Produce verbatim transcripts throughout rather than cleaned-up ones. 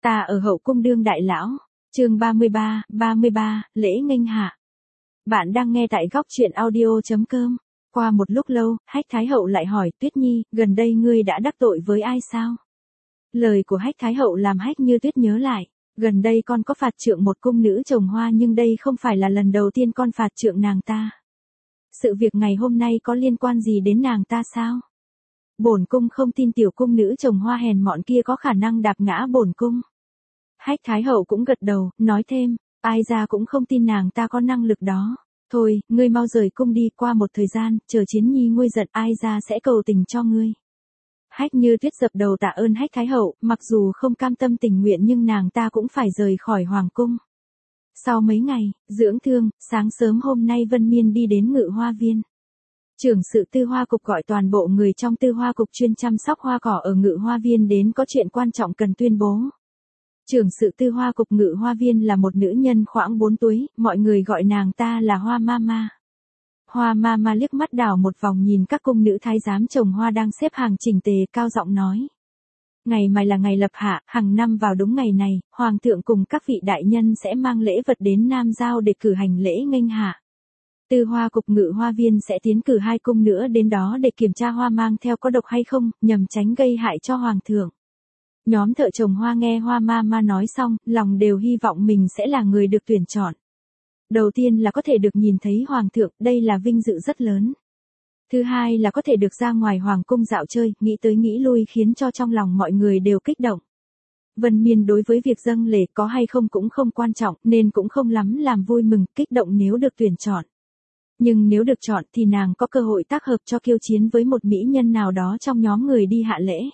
Ta ở hậu cung đương đại lão. Chương ba mươi ba, ba mươi ba, lễ nghênh hạ. Bạn đang nghe tại góc truyện audio chấm com. Qua một lúc lâu, Hách Thái Hậu lại hỏi, Tuyết Nhi, gần đây ngươi đã đắc tội với ai sao? Lời của Hách Thái Hậu làm Hách Như Tuyết nhớ lại, gần đây con có phạt trượng một cung nữ trồng hoa, nhưng đây không phải là lần đầu tiên con phạt trượng nàng ta. Sự việc ngày hôm nay có liên quan gì đến nàng ta sao? Bổn cung không tin tiểu cung nữ trồng hoa hèn mọn kia có khả năng đạp ngã bổn cung. Hách Thái Hậu cũng gật đầu, nói thêm, ai ra cũng không tin nàng ta có năng lực đó. Thôi, ngươi mau rời cung đi, qua một thời gian, chờ Chiến Nhi nguôi giận, ai ra sẽ cầu tình cho ngươi. Hách Như Tuyết dập đầu tạ ơn Hách Thái Hậu, mặc dù không cam tâm tình nguyện nhưng nàng ta cũng phải rời khỏi hoàng cung. Sau mấy ngày, dưỡng thương, sáng sớm hôm nay Vân Miên đi đến Ngự Hoa Viên. Trưởng sự Tư Hoa Cục gọi toàn bộ người trong Tư Hoa Cục chuyên chăm sóc hoa cỏ ở Ngự Hoa Viên đến có chuyện quan trọng cần tuyên bố. Trưởng sự Tư Hoa Cục Ngự Hoa Viên là một nữ nhân khoảng bốn tuổi, mọi người gọi nàng ta là Hoa Mama. Hoa Mama liếc mắt đảo một vòng nhìn các cung nữ thái giám trồng hoa đang xếp hàng chỉnh tề, cao giọng nói. Ngày mai là ngày lập hạ, hàng năm vào đúng ngày này, Hoàng thượng cùng các vị đại nhân sẽ mang lễ vật đến Nam Giao để cử hành lễ nghênh hạ. Tư Hoa Cục Ngự Hoa Viên sẽ tiến cử hai cung nữa đến đó để kiểm tra hoa mang theo có độc hay không, nhằm tránh gây hại cho Hoàng thượng. Nhóm thợ trồng hoa nghe Hoa Mama nói xong, lòng đều hy vọng mình sẽ là người được tuyển chọn. Đầu tiên là có thể được nhìn thấy Hoàng thượng, đây là vinh dự rất lớn. Thứ hai là có thể được ra ngoài Hoàng cung dạo chơi, nghĩ tới nghĩ lui khiến cho trong lòng mọi người đều kích động. Vân Miên đối với việc dâng lễ có hay không cũng không quan trọng, nên cũng không lắm làm vui mừng, kích động nếu được tuyển chọn. Nhưng nếu được chọn thì nàng có cơ hội tác hợp cho Kiêu Chiến với một mỹ nhân nào đó trong nhóm người đi hạ lễ.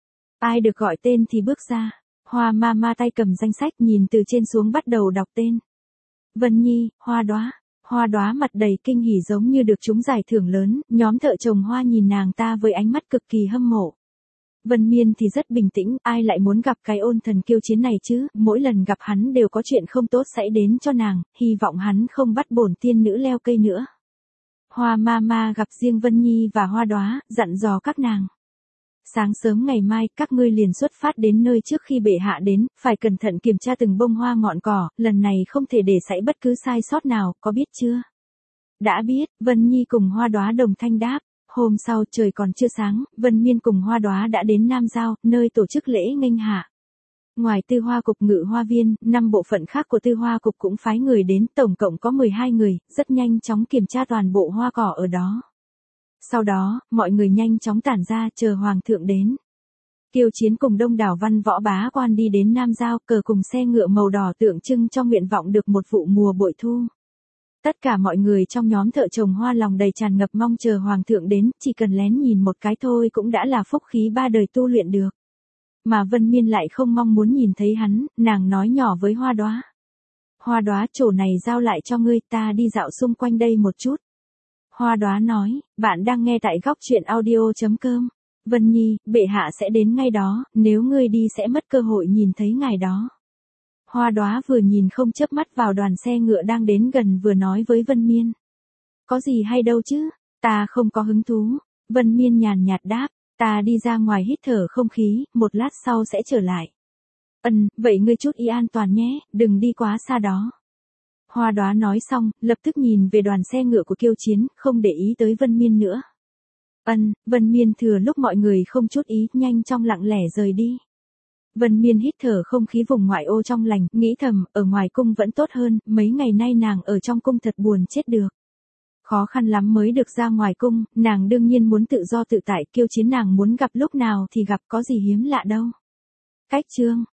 Ai được gọi tên thì bước ra. Hoa Mama tay cầm danh sách nhìn từ trên xuống bắt đầu đọc tên. Vân Nhi, Hoa Đóa. Hoa Đóa mặt đầy kinh hỉ giống như được trúng giải thưởng lớn, nhóm thợ trồng hoa nhìn nàng ta với ánh mắt cực kỳ hâm mộ. Vân Miên thì rất bình tĩnh, ai lại muốn gặp cái ôn thần Kiêu Chiến này chứ, mỗi lần gặp hắn đều có chuyện không tốt xảy đến cho nàng, hy vọng hắn không bắt bổn tiên nữ leo cây nữa. Hoa Mama gặp riêng Vân Nhi và Hoa Đóa, dặn dò các nàng. Sáng sớm ngày mai, các ngươi liền xuất phát đến nơi trước khi bệ hạ đến, phải cẩn thận kiểm tra từng bông hoa ngọn cỏ, lần này không thể để xảy bất cứ sai sót nào, có biết chưa? Đã biết, Vân Nhi cùng Hoa Đóa đồng thanh đáp. Hôm sau trời còn chưa sáng, Vân Miên cùng Hoa Đóa đã đến Nam Giao, nơi tổ chức lễ nghênh hạ. Ngoài Tư Hoa Cục Ngự Hoa Viên, năm bộ phận khác của Tư Hoa Cục cũng phái người đến, tổng cộng có mười hai người, rất nhanh chóng kiểm tra toàn bộ hoa cỏ ở đó. Sau đó, mọi người nhanh chóng tản ra chờ Hoàng thượng đến. Kiêu Chiến cùng đông đảo văn võ bá quan đi đến Nam Giao, cờ cùng xe ngựa màu đỏ tượng trưng cho nguyện vọng được một vụ mùa bội thu. Tất cả mọi người trong nhóm thợ trồng hoa lòng đầy tràn ngập mong chờ Hoàng thượng đến, chỉ cần lén nhìn một cái thôi cũng đã là phúc khí ba đời tu luyện được. Mà Vân Miên lại không mong muốn nhìn thấy hắn, nàng nói nhỏ với Hoa Đóa. Hoa Đóa, chỗ này giao lại cho ngươi, ta đi dạo xung quanh đây một chút. Hoa Đóa nói, bạn đang nghe tại góc truyện audio chấm com. Vân Nhi, bệ hạ sẽ đến ngay đó, nếu ngươi đi sẽ mất cơ hội nhìn thấy ngài đó. Hoa Đóa vừa nhìn không chớp mắt vào đoàn xe ngựa đang đến gần vừa nói với Vân Miên. Có gì hay đâu chứ, ta không có hứng thú. Vân Miên nhàn nhạt đáp, ta đi ra ngoài hít thở không khí, một lát sau sẽ trở lại. Ừm, vậy ngươi chút ý an toàn nhé, đừng đi quá xa đó. Hoa Đóa nói xong, lập tức nhìn về đoàn xe ngựa của Kiêu Chiến, không để ý tới Vân Miên nữa. Ân, Vân Miên thừa lúc mọi người không chút ý, nhanh chóng lặng lẽ rời đi. Vân Miên hít thở không khí vùng ngoại ô trong lành, nghĩ thầm, ở ngoài cung vẫn tốt hơn, mấy ngày nay nàng ở trong cung thật buồn chết được. Khó khăn lắm mới được ra ngoài cung, nàng đương nhiên muốn tự do tự tại, Kiêu Chiến nàng muốn gặp lúc nào thì gặp, có gì hiếm lạ đâu. Cách chương